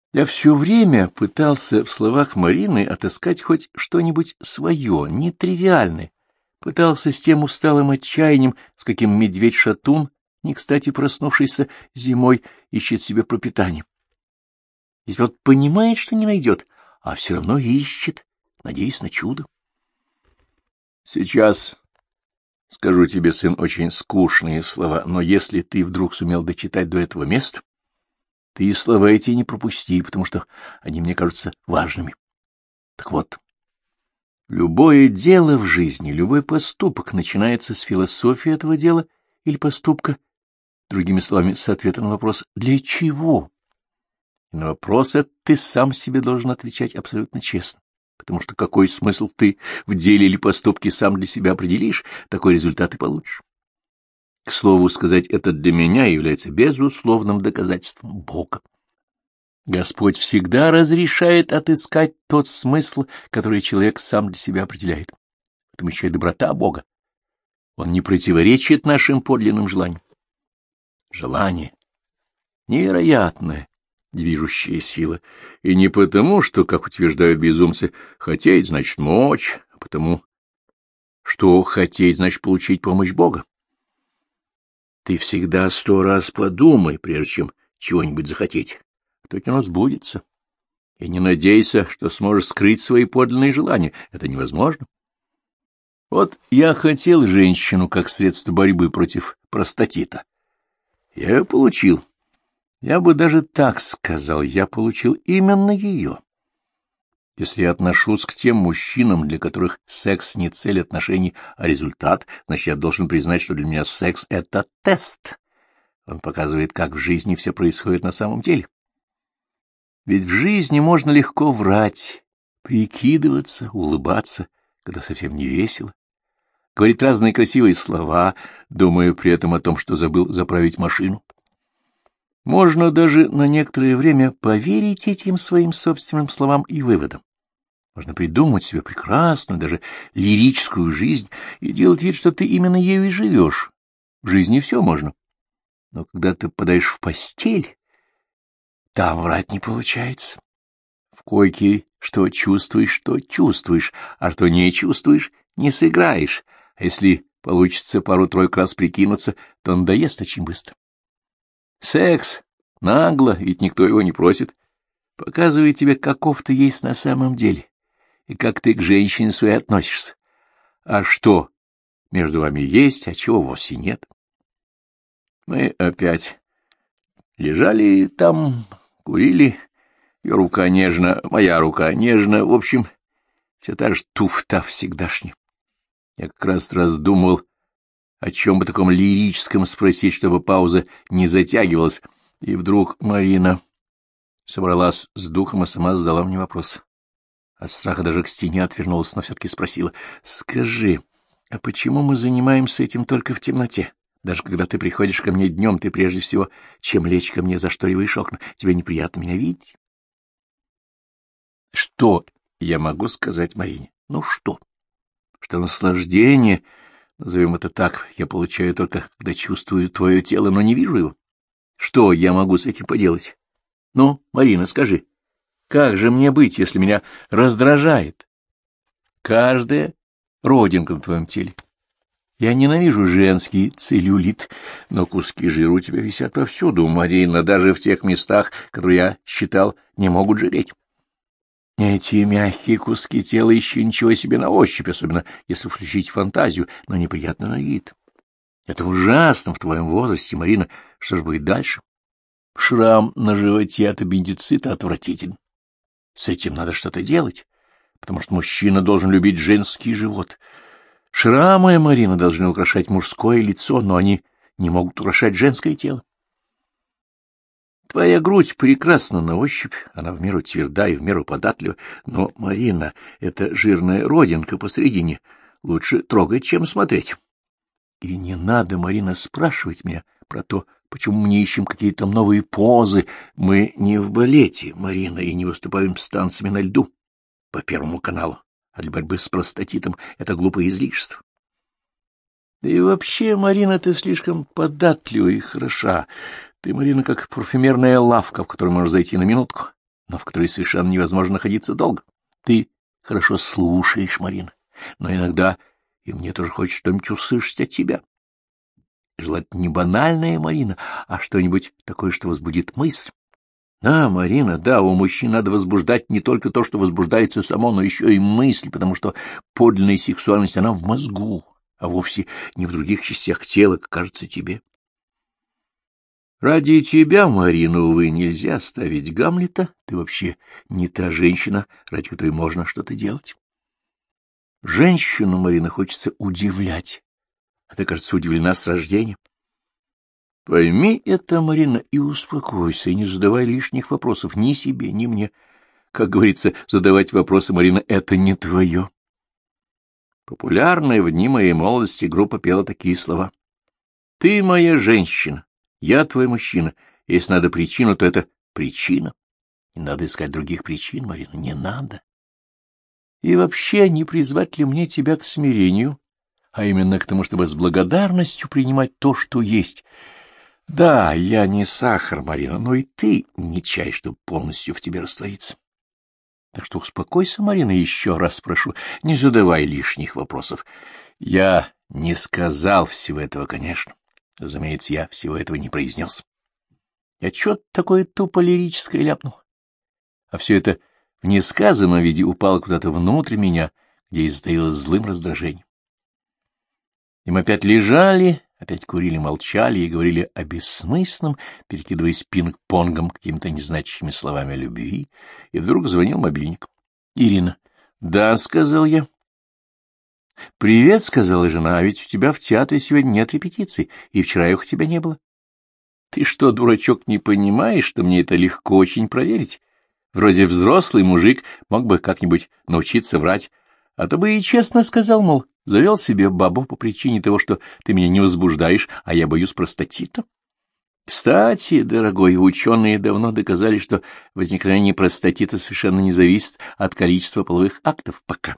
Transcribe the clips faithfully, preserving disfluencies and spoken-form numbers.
Я все время пытался в словах Марины отыскать хоть что-нибудь свое, нетривиальное. Пытался с тем усталым отчаянием, с каким медведь-шатун, не кстати проснувшийся зимой, ищет себе пропитание. Ведь вот понимает, что не найдет, а все равно ищет, надеясь на чудо. Сейчас скажу тебе, сын, очень скучные слова, но если ты вдруг сумел дочитать до этого места, ты и слова эти не пропусти, потому что они мне кажутся важными. Так вот, любое дело в жизни, любой поступок начинается с философии этого дела или поступка, другими словами, с ответа на вопрос «для чего?». И на вопрос этот ты сам себе должен отвечать абсолютно честно, потому что какой смысл ты в деле или поступке сам для себя определишь, такой результат и получишь. К слову сказать, это для меня является безусловным доказательством Бога. Господь всегда разрешает отыскать тот смысл, который человек сам для себя определяет. В этом еще и доброта Бога. Он не противоречит нашим подлинным желаниям. Желание — невероятная движущая сила, и не потому, что, как утверждают безумцы, хотеть значит мочь, а потому, что хотеть значит получить помощь Бога. Ты всегда сто раз подумай, прежде чем чего-нибудь захотеть, а то оно сбудется. И не надейся, что сможешь скрыть свои подлинные желания. Это невозможно. Вот я хотел женщину как средство борьбы против простатита. Я ее получил. Я бы даже так сказал, я получил именно ее. Если я отношусь к тем мужчинам, для которых секс не цель отношений, а результат, значит, я должен признать, что для меня секс — это тест. Он показывает, как в жизни все происходит на самом деле. Ведь в жизни можно легко врать, прикидываться, улыбаться, когда совсем не весело, говорить разные красивые слова, думая при этом о том, что забыл заправить машину. Можно даже на некоторое время поверить этим своим собственным словам и выводам. Можно придумать себе прекрасную, даже лирическую жизнь и делать вид, что ты именно ею и живешь. В жизни все можно. Но когда ты попадаешь в постель, там врать не получается. В койке что чувствуешь, что чувствуешь, а что не чувствуешь, не сыграешь. А если получится пару-тройку раз прикинуться, то надоест очень быстро. Секс нагло, ведь никто его не просит, показывает тебе, каков ты есть на самом деле и как ты к женщине своей относишься. А что между вами есть, а чего вовсе нет? Мы опять лежали там, курили, ее рука нежно, моя рука нежно, в общем, все та же туфта всегдашняя. Я как раз раздумывал, о чем бы таком лирическом спросить, чтобы пауза не затягивалась, и вдруг Марина собралась с духом и сама задала мне вопрос. От страха даже к стене отвернулась, но все-таки спросила: «Скажи, а почему мы занимаемся этим только в темноте? Даже когда ты приходишь ко мне днем, ты прежде всего, чем лечь ко мне, зашториваешь окна. Тебе неприятно меня видеть?» Что я могу сказать Марине? Ну что? Что наслаждение, назовем это так, я получаю только, когда чувствую твое тело, но не вижу его. Что я могу с этим поделать? Ну, Марина, скажи, как же мне быть, если меня раздражает каждая родинка в твоем теле? Я ненавижу женский целлюлит, но куски жира у тебя висят повсюду, Марина, даже в тех местах, которые я считал не могут жиреть. Эти мягкие куски тела еще ничего себе на ощупь, особенно если включить фантазию, но неприятно на вид. Это ужасно в твоем возрасте, Марина. Что же будет дальше? Шрам на животе от аппендицита отвратителен. С этим надо что-то делать, потому что мужчина должен любить женский живот. Шрамы, Марина, должны украшать мужское лицо, но они не могут украшать женское тело. Твоя грудь прекрасна на ощупь, она в меру тверда и в меру податлива, но, Марина, это жирная родинка посредине. Лучше трогать, чем смотреть. И не надо, Марина, спрашивать меня про то, почему мы не ищем какие-то новые позы. Мы не в балете, Марина, и не выступаем с танцами на льду по Первому каналу, а для борьбы с простатитом это глупое излишество. Да и вообще, Марина, ты слишком податлива и хороша. Ты, Марина, как парфюмерная лавка, в которую можешь зайти на минутку, но в которой совершенно невозможно находиться долго. Ты хорошо слушаешь, Марина, но иногда и мне тоже хочется что-нибудь услышать от тебя. Желательно не банальное, Марина, а что-нибудь такое, что возбудит мысль. Да, Марина, да, у мужчин надо возбуждать не только то, что возбуждается само, но еще и мысль, потому что подлинная сексуальность, она в мозгу, а вовсе не в других частях тела, как кажется тебе. Ради тебя, Марина, увы, нельзя ставить Гамлета. Ты вообще не та женщина, ради которой можно что-то делать. Женщину, Марина, хочется удивлять, а ты, кажется, удивлена с рождения. Пойми это, Марина, и успокойся, и не задавай лишних вопросов ни себе, ни мне. Как говорится, задавать вопросы, Марина, это не твое. Популярная в дни моей молодости группа пела такие слова. Ты моя женщина, я твой мужчина. Если надо причину, то это причина. Не надо искать других причин, Марина, не надо. И вообще, не призвать ли мне тебя к смирению, а именно к тому, чтобы с благодарностью принимать то, что есть. Да, я не сахар, Марина, но и ты не чай, чтобы полностью в тебе раствориться. Так что успокойся, Марина, еще раз прошу, не задавай лишних вопросов. Я не сказал всего этого, конечно. Разумеется, я всего этого не произнес. Я что-то такое тупо лирическое ляпнул. А все это в несказанном виде упало куда-то внутрь меня, где и затаилось злым раздражением. И мы опять лежали, опять курили, молчали и говорили о бессмысленном, перекидываясь пинг-понгом какими-то незначащими словами о любви, и вдруг звонил мобильник. — Ирина. — Да, — сказал я. — Привет, — сказала жена, — а ведь у тебя в театре сегодня нет репетиций, и вчера их у тебя не было. — Ты что, дурачок, не понимаешь, что мне это легко очень проверить? Вроде взрослый мужик мог бы как-нибудь научиться врать, а то бы и честно сказал, мол, завел себе бабу по причине того, что ты меня не возбуждаешь, а я боюсь простатита. Кстати, дорогой, ученые давно доказали, что возникновение простатита совершенно не зависит от количества половых актов пока.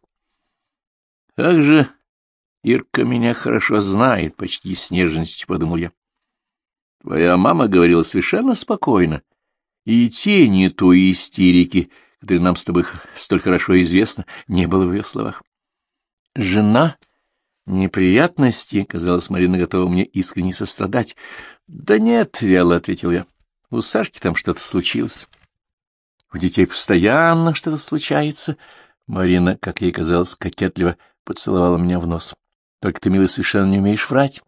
Как же Ирка меня хорошо знает, почти с нежностью подумал я. Твоя мама говорила совершенно спокойно, и тени той истерики, которая нам с тобой столь хорошо известна, не было в ее словах. Жена? Неприятности, казалось, Марина готова мне искренне сострадать. Да нет, вяло ответил я. У Сашки там что-то случилось. У детей постоянно что-то случается. Марина, как ей казалось, кокетливо поцеловала меня в нос. Только ты, милый, совершенно не умеешь врать.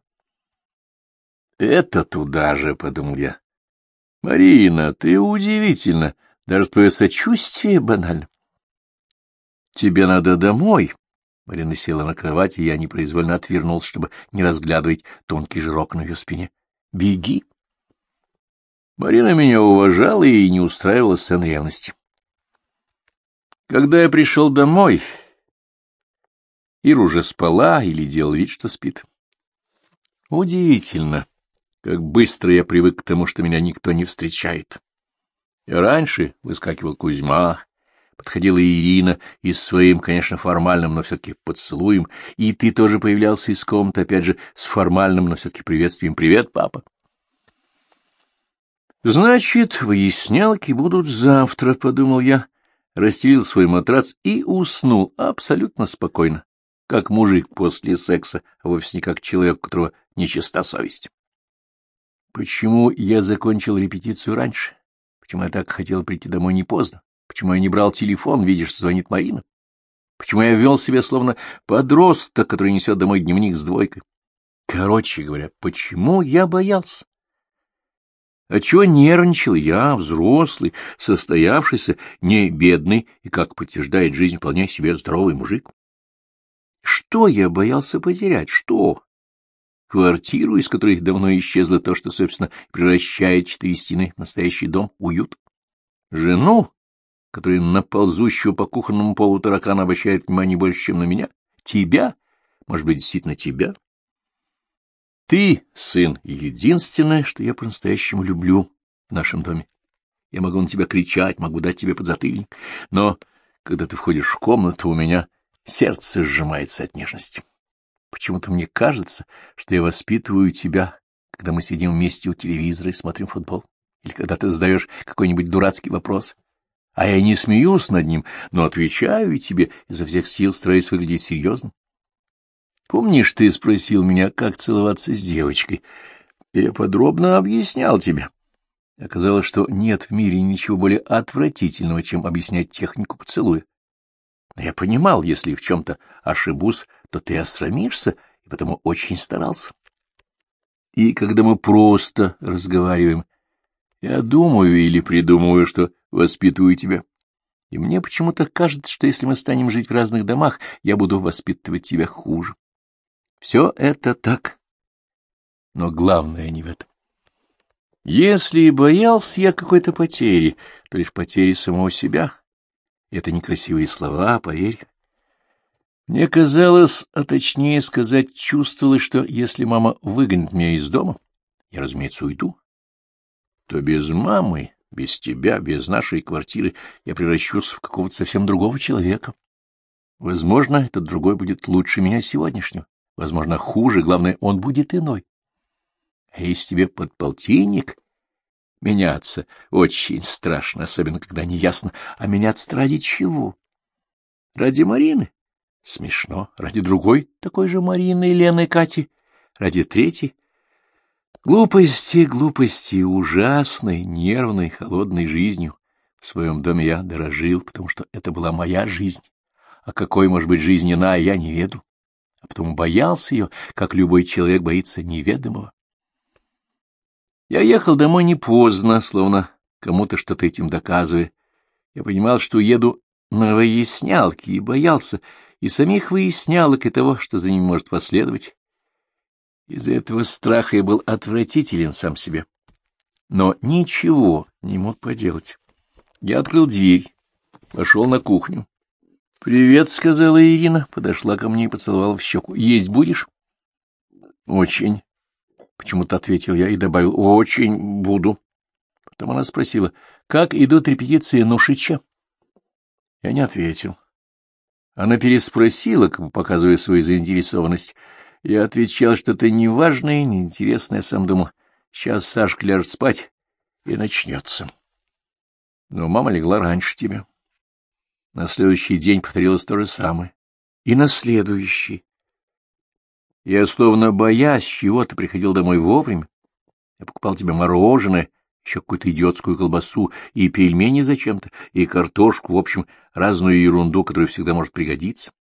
Это туда же, — подумал я. Марина, ты удивительна. Даже твое сочувствие банально. Тебе надо домой. Марина села на кровати, и я непроизвольно отвернулся, чтобы не разглядывать тонкий жирок на ее спине. Беги. Марина меня уважала и не устраивала сцен ревности. Когда я пришел домой, Ира уже спала или делала вид, что спит. Удивительно, как быстро я привык к тому, что меня никто не встречает. И раньше выскакивал Кузьма, подходила Ирина и с своим, конечно, формальным, но все-таки поцелуем, и ты тоже появлялся из комнаты, опять же, с формальным, но все-таки приветствием. «Привет, папа!» «Значит, выяснялки будут завтра», — подумал я, расстелил свой матрац и уснул абсолютно спокойно, как мужик после секса, а вовсе не как человек, у которого нечиста совесть. Почему я закончил репетицию раньше? Почему я так хотел прийти домой не поздно? Почему я не брал телефон, видишь, звонит Марина? Почему я вел себя словно подросток, который несет домой дневник с двойкой? Короче говоря, почему я боялся? А чего нервничал я, взрослый, состоявшийся, не бедный и, как подтверждает жизнь, вполне себе здоровый мужик? Что я боялся потерять? Что? Квартиру, из которой давно исчезло то, что, собственно, превращает четыре стены в настоящий дом, уют? Жену, которая на ползущего по кухонному полу таракана обращает внимание больше, чем на меня? Тебя? Может быть, действительно тебя? Ты, сын, единственное, что я по-настоящему люблю в нашем доме. Я могу на тебя кричать, могу дать тебе подзатыльник, но когда ты входишь в комнату, у меня сердце сжимается от нежности. Почему-то мне кажется, что я воспитываю тебя, когда мы сидим вместе у телевизора и смотрим футбол, или когда ты задаешь какой-нибудь дурацкий вопрос. А я не смеюсь над ним, но отвечаю тебе, изо всех сил стараюсь выглядеть серьезно. Помнишь, ты спросил меня, как целоваться с девочкой? Я подробно объяснял тебе. Оказалось, что нет в мире ничего более отвратительного, чем объяснять технику поцелуя. Но я понимал, если в чем-то ошибусь, то ты осрамишься, и потому очень старался. И когда мы просто разговариваем, я думаю или придумываю, что воспитываю тебя. И мне почему-то кажется, что если мы станем жить в разных домах, я буду воспитывать тебя хуже. Все это так. Но главное не в этом. Если и боялся я какой-то потери, то лишь потери самого себя. Это некрасивые слова, поверь. Мне казалось, а точнее сказать, чувствовалось, что если мама выгонит меня из дома, я, разумеется, уйду, то без мамы, без тебя, без нашей квартиры я превращусь в какого-то совсем другого человека. Возможно, этот другой будет лучше меня сегодняшнего, возможно, хуже, главное, он будет иной. А если тебе подполтинник, меняться очень страшно, особенно когда неясно, а меняться ради чего? Ради Марины? Смешно. Ради другой такой же Марины, Лены, Кати? Ради третьей? Глупости, глупости, ужасной, нервной, холодной жизнью. В своем доме я дорожил, потому что это была моя жизнь. А какой, может быть, жизнь иная, я не ведал. А потому боялся ее, как любой человек боится неведомого. Я ехал домой не поздно, словно кому-то что-то этим доказывая. Я понимал, что еду на выяснялки, и боялся и самих выяснялок, и того, что за ними может последовать. Из-за этого страха я был отвратителен сам себе. Но ничего не мог поделать. Я открыл дверь, пошел на кухню. — Привет, — сказала Ирина, подошла ко мне и поцеловала в щеку. — Есть будешь? — Очень. — почему-то ответил я и добавил: «Очень буду». Потом она спросила: «Как идут репетиции Нушича?» Я не ответил. Она переспросила, как бы показывая свою заинтересованность. Я отвечал что-то неважное, неинтересное, сам думал: сейчас Сашка ляжет спать, и начнется. Но мама легла раньше тебя. На следующий день повторилось то же самое. И на следующий. Я, словно боясь чего-то, приходил домой вовремя. Я покупал тебе мороженое, еще какую-то идиотскую колбасу и пельмени зачем-то, и картошку, в общем, разную ерунду, которая всегда может пригодиться.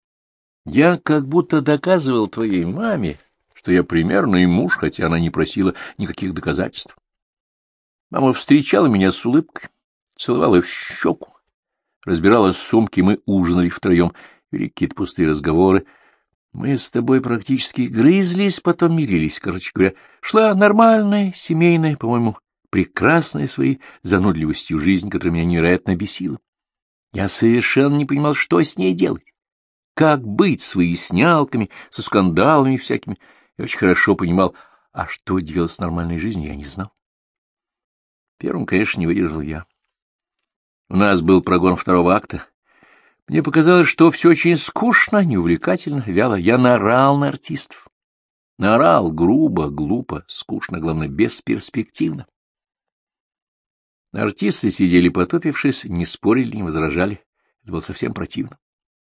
Я как будто доказывал твоей маме, что я примерный муж, хотя она не просила никаких доказательств. Мама встречала меня с улыбкой, целовала в щеку, разбирала сумки, мы ужинали втроем, вели какие-то пустые разговоры. Мы с тобой практически грызлись, потом мирились. Короче говоря, шла нормальная, семейная, по-моему, прекрасная своей занудливостью жизнь, которая меня невероятно бесила. Я совершенно не понимал, что с ней делать. Как быть с выяснялками, со скандалами всякими. Я очень хорошо понимал, а что делать с нормальной жизнью, я не знал. Первым, конечно, не выдержал я. У нас был прогон второго акта. Мне показалось, что все очень скучно, неувлекательно, вяло. Я наорал на артистов. Наорал грубо, глупо, скучно, главное, бесперспективно. Артисты сидели потопившись, не спорили, не возражали. Это было совсем противно.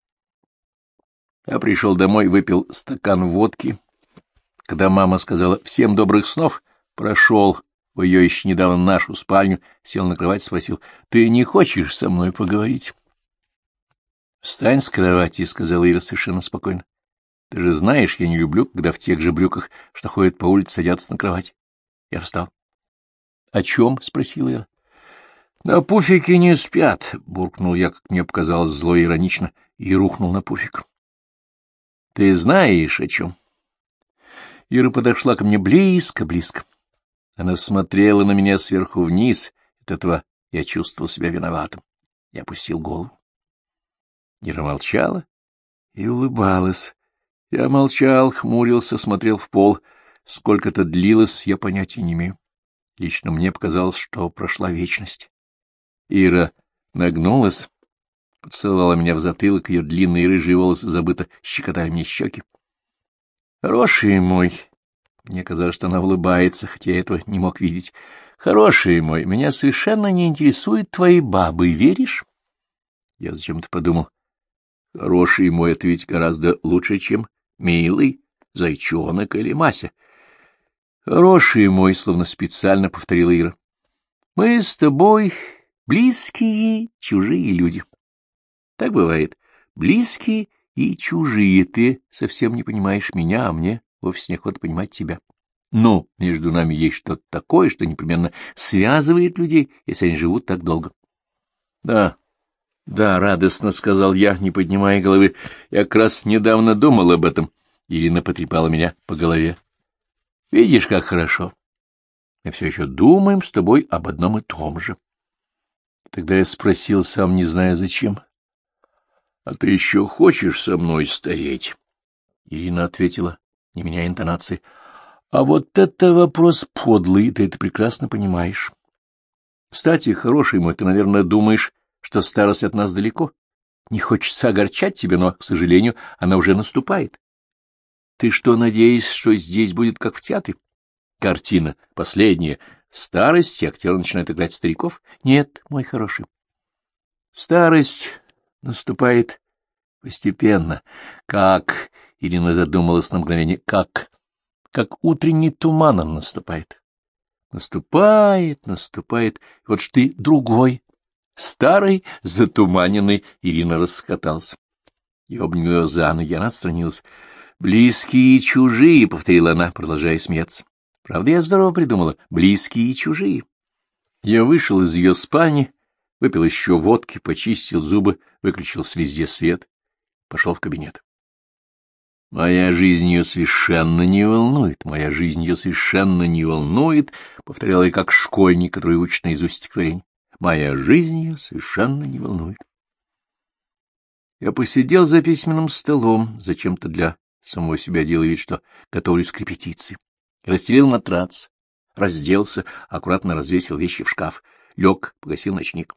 Я пришел домой, выпил стакан водки. Когда мама сказала «всем добрых снов», прошел в ее еще недавно нашу спальню, сел на кровать, спросил: «Ты не хочешь со мной поговорить?» «Встань с кровати», — сказала Ира совершенно спокойно. «Ты же знаешь, я не люблю, когда в тех же брюках, что ходят по улице, садятся на кровать». Я встал. «О чем?» — спросила Ира. «На пуфике не спят», — буркнул я, как мне показалось, зло и иронично, и рухнул на пуфик. «Ты знаешь, о чем?» Ира подошла ко мне близко-близко. Она смотрела на меня сверху вниз. От этого я чувствовал себя виноватым. Я опустил голову. Ира молчала и улыбалась. Я молчал, хмурился, смотрел в пол. Сколько это длилось, я понятия не имею. Лично мне показалось, что прошла вечность. Ира нагнулась, поцеловала меня в затылок, ее длинные рыжие волосы забыто щекотали мне щеки. «Хороший мой!» Мне казалось, что она улыбается, хотя я этого не мог видеть. Хороший мой, меня совершенно не интересуют твои бабы, веришь? Я зачем-то подумал. Хороший мой, это ведь гораздо лучше, чем милый, зайчонок или Мася. Хороший мой, словно специально повторила Ира. Мы с тобой близкие, чужие люди. Так бывает. Близкие и чужие. Ты совсем не понимаешь меня, а мне вовсе неохота понимать тебя. Но между нами есть что-то такое, что непременно связывает людей, если они живут так долго. — Да, да, — радостно сказал я, не поднимая головы. Я как раз недавно думал об этом. Ирина потрепала меня по голове. — Видишь, как хорошо. Мы все еще думаем с тобой об одном и том же. Тогда я спросил, сам не зная зачем. — А ты еще хочешь со мной стареть? Ирина ответила, не меняя интонации. — А вот это вопрос подлый, ты это прекрасно понимаешь. Кстати, хороший мой, ты, наверное, думаешь, что старость от нас далеко. Не хочется огорчать тебя, но, к сожалению, она уже наступает. Ты что, надеешься, что здесь будет как в театре? Картина последняя. Старость, и актер начинает играть стариков? Нет, мой хороший. Старость наступает постепенно. Как, Ирина задумалась на мгновение, как... как утренний туман он наступает. Наступает, наступает, вот ж ты другой, старый, затуманенный. Ирина расхотался. Я обнял ее за ноги, она отстранилась. «Близкие и чужие», — повторила она, продолжая смеяться. «Правда, я здорово придумала. Близкие и чужие». Я вышел из ее спальни, выпил еще водки, почистил зубы, выключил везде свет, пошел в кабинет. «Моя жизнь ее совершенно не волнует, моя жизнь ее совершенно не волнует», — повторяла я как школьник, который учит наизусть стихотворение. «Моя жизнь ее совершенно не волнует». Я посидел за письменным столом, зачем-то для самого себя делая вид, что готовлюсь к репетиции. Расстелил матрац, разделся, аккуратно развесил вещи в шкаф, лег, погасил ночник.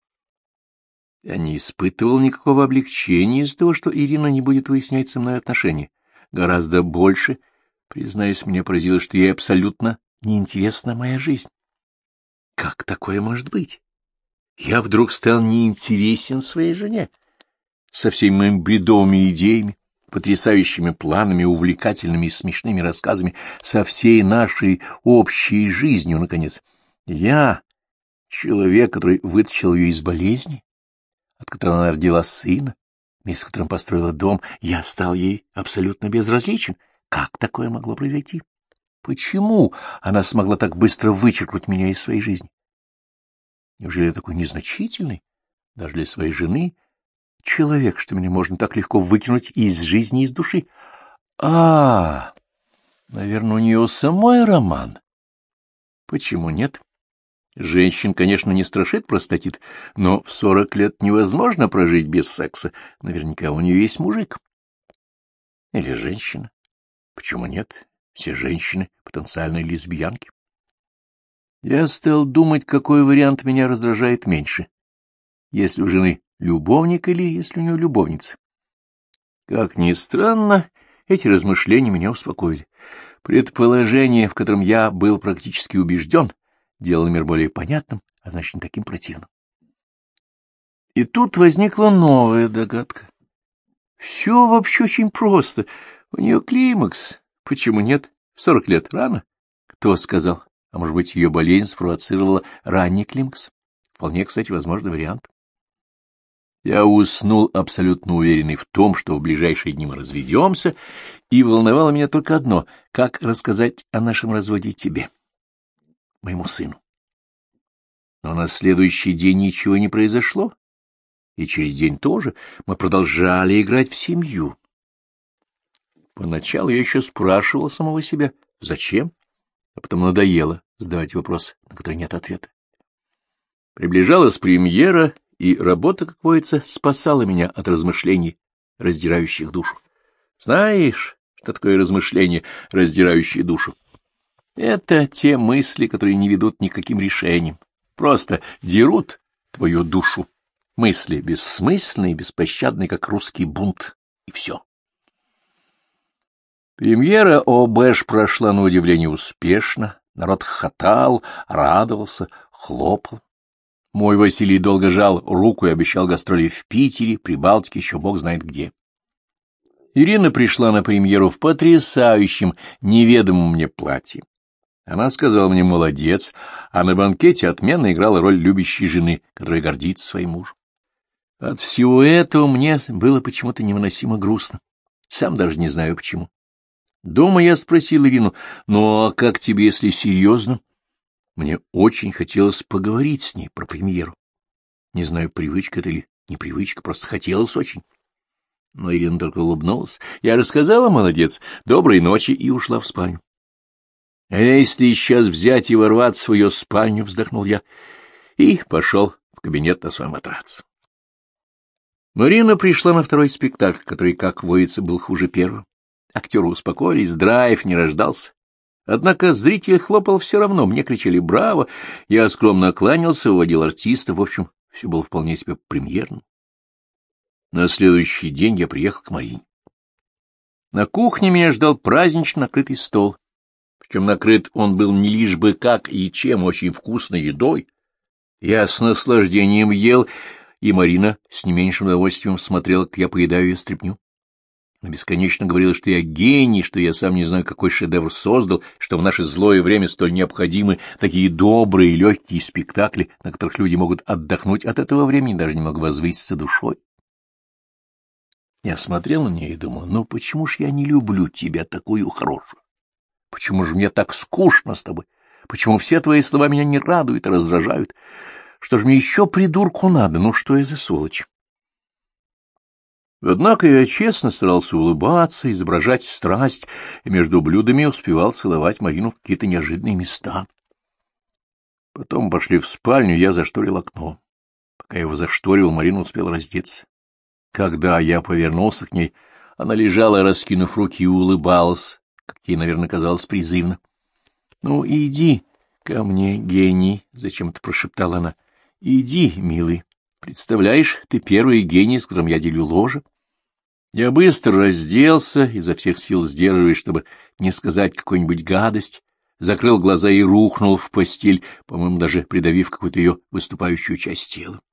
Я не испытывал никакого облегчения из-за того, что Ирина не будет выяснять со мной отношения. Гораздо больше, признаюсь, меня поразило, что ей абсолютно неинтересна моя жизнь. Как такое может быть? Я вдруг стал неинтересен своей жене, со всеми моими бредовыми идеями, потрясающими планами, увлекательными и смешными рассказами, со всей нашей общей жизнью, наконец. Я, человек, который вытащил ее из болезни, от которой она родила сына, вместе с которым построила дом, я стал ей абсолютно безразличен. Как такое могло произойти? Почему она смогла так быстро вычеркнуть меня из своей жизни? Неужели я такой незначительный, даже для своей жены, человек, что меня можно так легко выкинуть из жизни, из души? А, наверное, у нее самой роман. Почему нет? Женщин, конечно, не страшит простатит, но в сорок лет невозможно прожить без секса. Наверняка у нее есть мужик. Или женщина. Почему нет? Все женщины — потенциальные лесбиянки. Я стал думать, какой вариант меня раздражает меньше. Если у жены любовник или если у нее любовница. Как ни странно, эти размышления меня успокоили. Предположение, в котором я был практически убежден, делало мир более понятным, а значит, не таким противным. И тут возникла новая догадка. Все вообще очень просто. У нее климакс. Почему нет? Сорок лет рано. Кто сказал? А может быть, ее болезнь спровоцировала ранний климакс? Вполне, кстати, возможный вариант. Я уснул абсолютно уверенный в том, что в ближайшие дни мы разведемся, и волновало меня только одно — как рассказать о нашем разводе тебе, моему сыну. Но на следующий день ничего не произошло, и через день тоже мы продолжали играть в семью. Поначалу я еще спрашивал самого себя, зачем, а потом надоело задавать вопросы, на которые нет ответа. Приближалась премьера, и работа, как водится, спасала меня от размышлений, раздирающих душу. Знаешь, что такое размышления, раздирающие душу? Это те мысли, которые не ведут ни к каким решениям, просто дерут твою душу. Мысли бессмысленные, беспощадные, как русский бунт, и все. Премьера «О Бэш» прошла на удивление успешно, Народ хохотал, радовался, хлопал. Мой Василий долго жал руку и обещал гастроли в Питере, Прибалтике, еще бог знает где. Ирина пришла на премьеру в потрясающем, неведомом мне платье. Она сказала мне «молодец», а на банкете отменно играла роль любящей жены, которая гордится своим мужем. От всего этого мне было почему-то невыносимо грустно. Сам даже не знаю почему. Дома я спросил Ирину: «Ну, а как тебе, если серьезно?» Мне очень хотелось поговорить с ней про премьеру. Не знаю, привычка это или не привычка, просто хотелось очень. Но Ирина только улыбнулась. Я рассказала «молодец», доброй ночи, и ушла в спальню. А если сейчас взять и ворваться в ее спальню, вздохнул я, и пошел в кабинет на свой матрац. Марина пришла на второй спектакль, который, как водится, был хуже первого. Актеры успокоились, драйв не рождался. Однако зритель хлопал все равно, мне кричали «браво!», я скромно кланялся, уводил артиста, в общем, все было вполне себе премьерным. На следующий день я приехал к Марине. На кухне меня ждал празднично накрытый стол. Причем накрыт он был не лишь бы как и чем, очень вкусной едой. Я с наслаждением ел, и Марина с не меньшим удовольствием смотрела, как я поедаю ее стряпню. Она бесконечно говорила, что я гений, что я сам не знаю, какой шедевр создал, что в наше злое время столь необходимы такие добрые и легкие спектакли, на которых люди могут отдохнуть от этого времени, даже немного возвыситься душой. Я смотрел на нее и думал, ну почему ж я не люблю тебя такую хорошую? Почему же мне так скучно с тобой? Почему все твои слова меня не радуют и раздражают? Что же мне еще придурку надо? Ну что я за сволочь? Однако я честно старался улыбаться, изображать страсть, и между блюдами успевал целовать Марину в какие-то неожиданные места. Потом пошли в спальню, я зашторил окно. Пока я его зашторил, Марина успела раздеться. Когда я повернулся к ней, она лежала, раскинув руки, и улыбалась, как ей, наверное, казалось призывно. — Ну, иди ко мне, гений, — зачем-то прошептала она. — Иди, милый. Представляешь, ты первый гений, с которым я делю ложе. Я быстро разделся, изо всех сил сдерживаясь, чтобы не сказать какую-нибудь гадость, закрыл глаза и рухнул в постель, по-моему, даже придавив какую-то ее выступающую часть тела.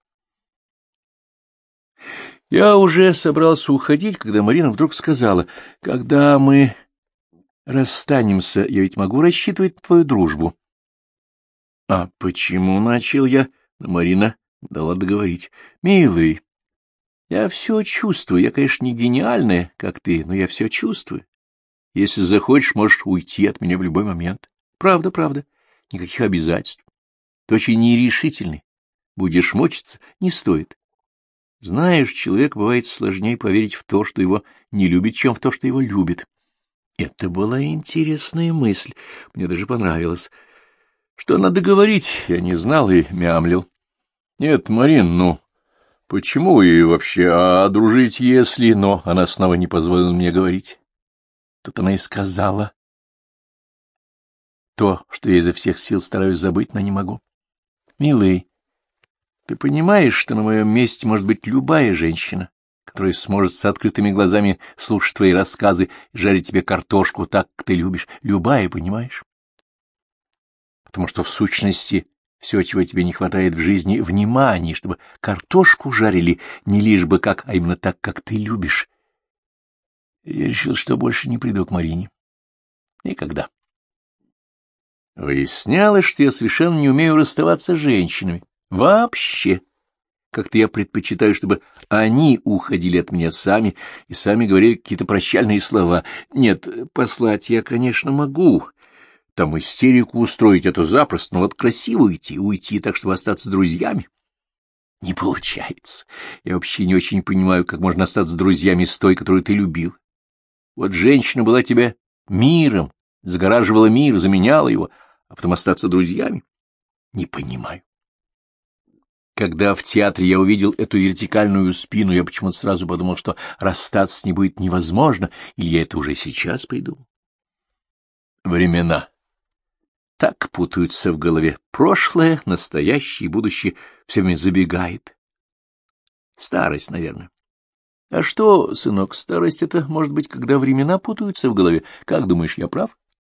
Я уже собрался уходить, когда Марина вдруг сказала: «Когда мы расстанемся, я ведь могу рассчитывать на твою дружбу». «А почему?» — начал я, но Марина дала договорить. «Милый, я все чувствую. Я, конечно, не гениальная, как ты, но я все чувствую. Если захочешь, можешь уйти от меня в любой момент. Правда, правда. Никаких обязательств. Ты очень нерешительный. Будешь мучиться — не стоит. Знаешь, человек бывает сложнее поверить в то, что его не любит, чем в то, что его любит». Это была интересная мысль. Мне даже понравилось. Что надо говорить, я не знал и мямлил. «Нет, Марин, ну, почему и вообще, а дружить если...» Но она снова не позволила мне говорить. Тут она и сказала то, что я изо всех сил стараюсь забыть, но не могу. «Милый, ты понимаешь, что на моем месте может быть любая женщина, которая сможет с открытыми глазами слушать твои рассказы и жарить тебе картошку так, как ты любишь? Любая, понимаешь? Потому что в сущности все, чего тебе не хватает в жизни, — внимание, чтобы картошку жарили не лишь бы как, а именно так, как ты любишь». Я решил, что больше не приду к Марине. Никогда. Выяснялось, что я совершенно не умею расставаться с женщинами. Вообще. Как-то я предпочитаю, чтобы они уходили от меня сами и сами говорили какие-то прощальные слова. Нет, послать я, конечно, могу. Там истерику устроить — это запросто, но вот красиво уйти, уйти так, чтобы остаться друзьями. Не получается. Я вообще не очень понимаю, как можно остаться друзьями с той, которую ты любил. Вот женщина была тебе миром, загораживала мир, заменяла его, а потом остаться друзьями? Не понимаю. Когда в театре я увидел эту вертикальную спину, я почему-то сразу подумал, что расстаться с ней будет невозможно, или я это уже сейчас придумал. Времена так путаются в голове. Прошлое, настоящее и будущее все время забегает. Старость, наверное. А что, сынок, старость — это, может быть, когда времена путаются в голове? Как думаешь, я прав?